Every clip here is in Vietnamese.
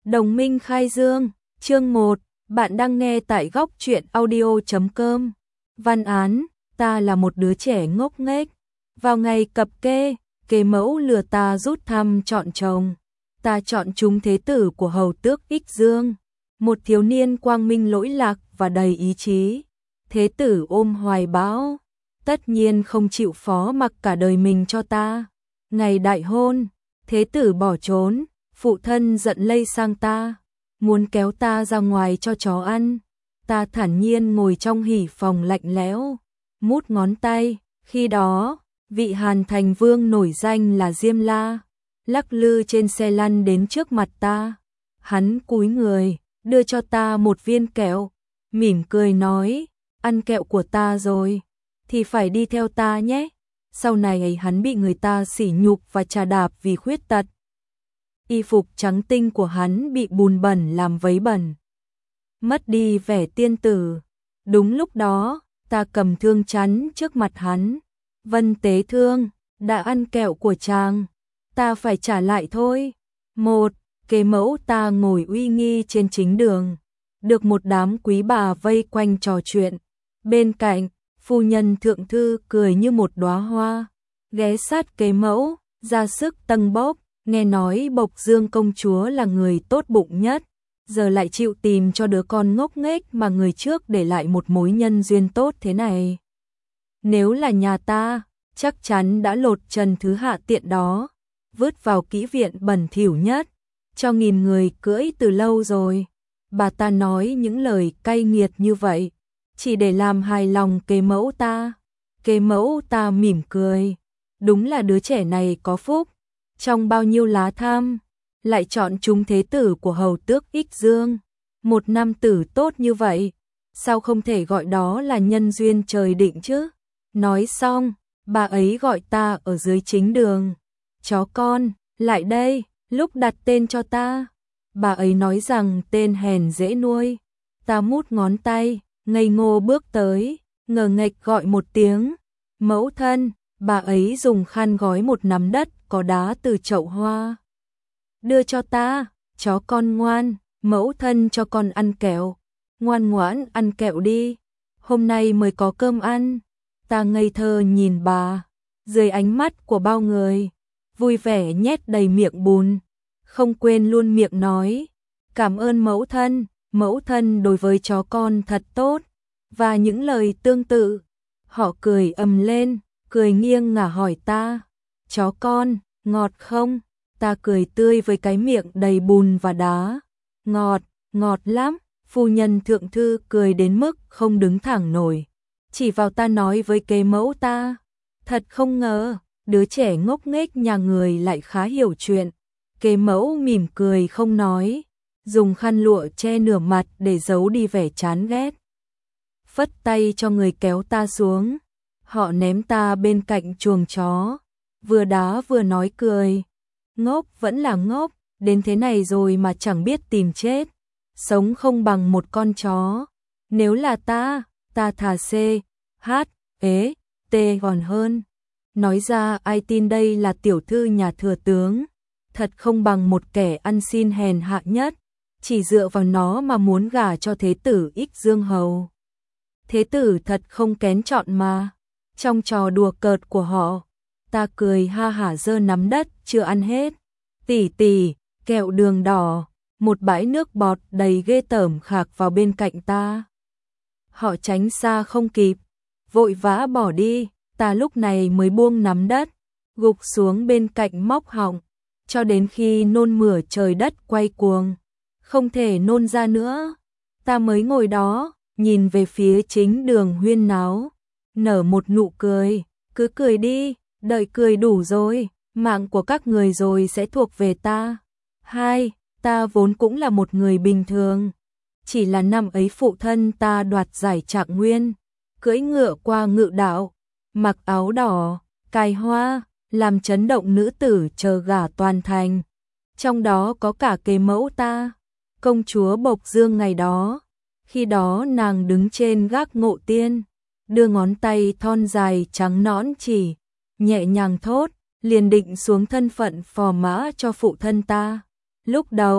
Đồng minh khai dương, chương 1, bạn đang nghe tại góc truyện audio.com. Văn án, ta là một đứa trẻ ngốc nghếch. Vào ngày cập kê, kế mẫu lừa ta rút thăm chọn chồng. Ta chọn trúng thế tử của hầu tước Ích Dương, một thiếu niên quang minh lỗi lạc và đầy ý chí. Thế tử ôm hoài bão, tất nhiên không chịu phó mặc cả đời mình cho ta. Ngày đại hôn, thế tử bỏ trốn. Phụ thân giận lây sang ta, muốn kéo ta ra ngoài cho chó ăn. Ta thản nhiên ngồi trong hỉ phòng lạnh lẽo, mút ngón tay. Khi đó, vị Hàn Thành Vương nổi danh là Diêm La, lắc lư trên xe lăn đến trước mặt ta. Hắn cúi người, đưa cho ta một viên kẹo, mỉm cười nói, ăn kẹo của ta rồi, thì phải đi theo ta nhé. Sau này hắn bị người ta sỉ nhục và trà đạp vì khuyết tật. Y phục trắng tinh của hắn bị bùn bẩn làm vấy bẩn, mất đi vẻ tiên tử. Đúng lúc đó, ta cầm thương chắn trước mặt hắn. Vân Tế Thương, đã ăn kẹo của chàng, ta phải trả lại thôi. Một, kế mẫu ta ngồi uy nghi trên chính đường, được một đám quý bà vây quanh trò chuyện. Bên cạnh, phu nhân thượng thư cười như một đóa hoa, ghé sát kế mẫu, ra sức tâng bốc. Nghe nói Bộc Dương công chúa là người tốt bụng nhất, giờ lại chịu tìm cho đứa con ngốc nghếch mà người trước để lại một mối nhân duyên tốt thế này. Nếu là nhà ta, chắc chắn đã lột trần thứ hạ tiện đó, vứt vào kỹ viện bẩn thỉu nhất, cho nghìn người cưỡi từ lâu rồi. Bà ta nói những lời cay nghiệt như vậy, chỉ để làm hài lòng kế mẫu ta. Kế mẫu ta mỉm cười, đúng là đứa trẻ này có phúc. Trong bao nhiêu lá tham, lại chọn chúng thế tử của hầu tước Ích Dương. Một nam tử tốt như vậy, sao không thể gọi đó là nhân duyên trời định chứ? Nói xong, bà ấy gọi ta ở dưới chính đường. Chó con, lại đây, lúc đặt tên cho ta. Bà ấy nói rằng tên hèn dễ nuôi. Ta mút ngón tay, ngây ngô bước tới, ngờ nghệch gọi một tiếng. Mẫu thân, bà ấy dùng khăn gói một nắm đất có đá từ chậu hoa, đưa cho ta. Chó con ngoan, mẫu thân cho con ăn kẹo, ngoan ngoãn ăn kẹo đi, hôm nay mới có cơm ăn. Ta ngây thơ nhìn bà, dưới ánh mắt của bao người, vui vẻ nhét đầy miệng bùn, không quên luôn miệng nói, cảm ơn mẫu thân đối với chó con thật tốt, và những lời tương tự. Họ cười ầm lên, cười nghiêng ngả hỏi ta, chó con, ngọt không? Ta cười tươi với cái miệng đầy bùn và đá. Ngọt, ngọt lắm. Phu nhân thượng thư cười đến mức không đứng thẳng nổi, chỉ vào ta nói với kế mẫu ta, thật không ngờ, đứa trẻ ngốc nghếch nhà người lại khá hiểu chuyện. Kế mẫu mỉm cười không nói, dùng khăn lụa che nửa mặt để giấu đi vẻ chán ghét. Phất tay cho người kéo ta xuống. Họ ném ta bên cạnh chuồng chó, vừa đá vừa nói cười. Ngốc vẫn là ngốc, đến thế này rồi mà chẳng biết tìm chết. Sống không bằng một con chó. Nếu là ta thà C, H, ế, T còn hơn. Nói ra ai tin đây là tiểu thư nhà thừa tướng. Thật không bằng một kẻ ăn xin hèn hạ nhất, chỉ dựa vào nó mà muốn gả cho thế tử Ích Dương hầu. Thế tử thật không kén chọn mà. Trong trò đùa cợt của họ, ta cười ha hả giơ nắm đất chưa ăn hết. Tỷ tỷ, kẹo đường đỏ, một bãi nước bọt đầy ghê tởm khạc vào bên cạnh ta. Họ tránh xa không kịp, vội vã bỏ đi. Ta lúc này mới buông nắm đất, gục xuống bên cạnh móc họng, cho đến khi nôn mửa trời đất quay cuồng, không thể nôn ra nữa. Ta mới ngồi đó, nhìn về phía chính đường huyên náo, nở một nụ cười, cứ cười đi, đợi cười đủ rồi, mạng của các người rồi sẽ thuộc về ta. Hai, ta vốn cũng là một người bình thường, chỉ là năm ấy phụ thân ta đoạt giải Trạng Nguyên, cưỡi ngựa qua ngự đạo, mặc áo đỏ, cài hoa, làm chấn động nữ tử chờ gả toàn thành. Trong đó có cả kế mẫu ta, công chúa Bộc Dương ngày đó. Khi đó nàng đứng trên gác Ngộ Tiên, đưa ngón tay thon dài trắng nõn chỉ, nhẹ nhàng thốt, liền định xuống thân phận phò mã cho phụ thân ta. Lúc đầu,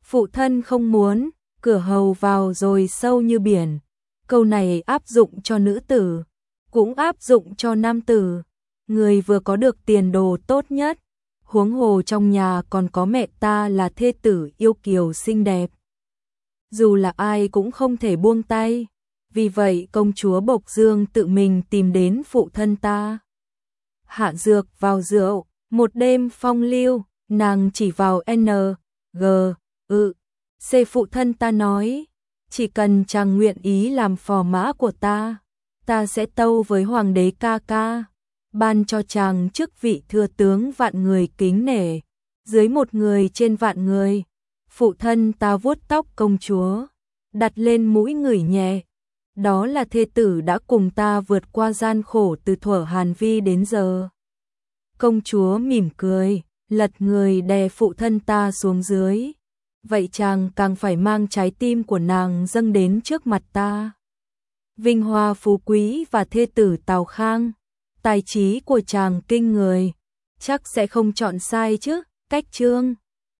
Phụ thân không muốn, cửa hầu vào rồi sâu như biển. Câu này áp dụng cho nữ tử, cũng áp dụng cho nam tử. Người vừa có được tiền đồ tốt nhất, huống hồ trong nhà còn có mẹ ta là thê tử yêu kiều xinh đẹp. Dù là ai cũng không thể buông tay, vì vậy công chúa Bộc Dương tự mình tìm đến phụ thân ta. Hạ dược vào rượu, một đêm phong lưu, nàng chỉ vào N, G, C phụ thân ta nói, chỉ cần chàng nguyện ý làm phò mã của ta sẽ tâu với hoàng đế ca ca, ban cho chàng chức vị thừa tướng vạn người kính nể, dưới một người trên vạn người. Phụ thân ta vuốt tóc công chúa, đặt lên mũi ngửi nhẹ. Đó là thê tử đã cùng ta vượt qua gian khổ từ thuở Hàn Vi đến giờ. Công chúa mỉm cười, lật người đè phụ thân ta xuống dưới. Vậy chàng càng phải mang trái tim của nàng dâng đến trước mặt ta. Vinh hoa phú quý và thê tử Tào Khang, tài trí của chàng kinh người, chắc sẽ không chọn sai chứ. Cách chương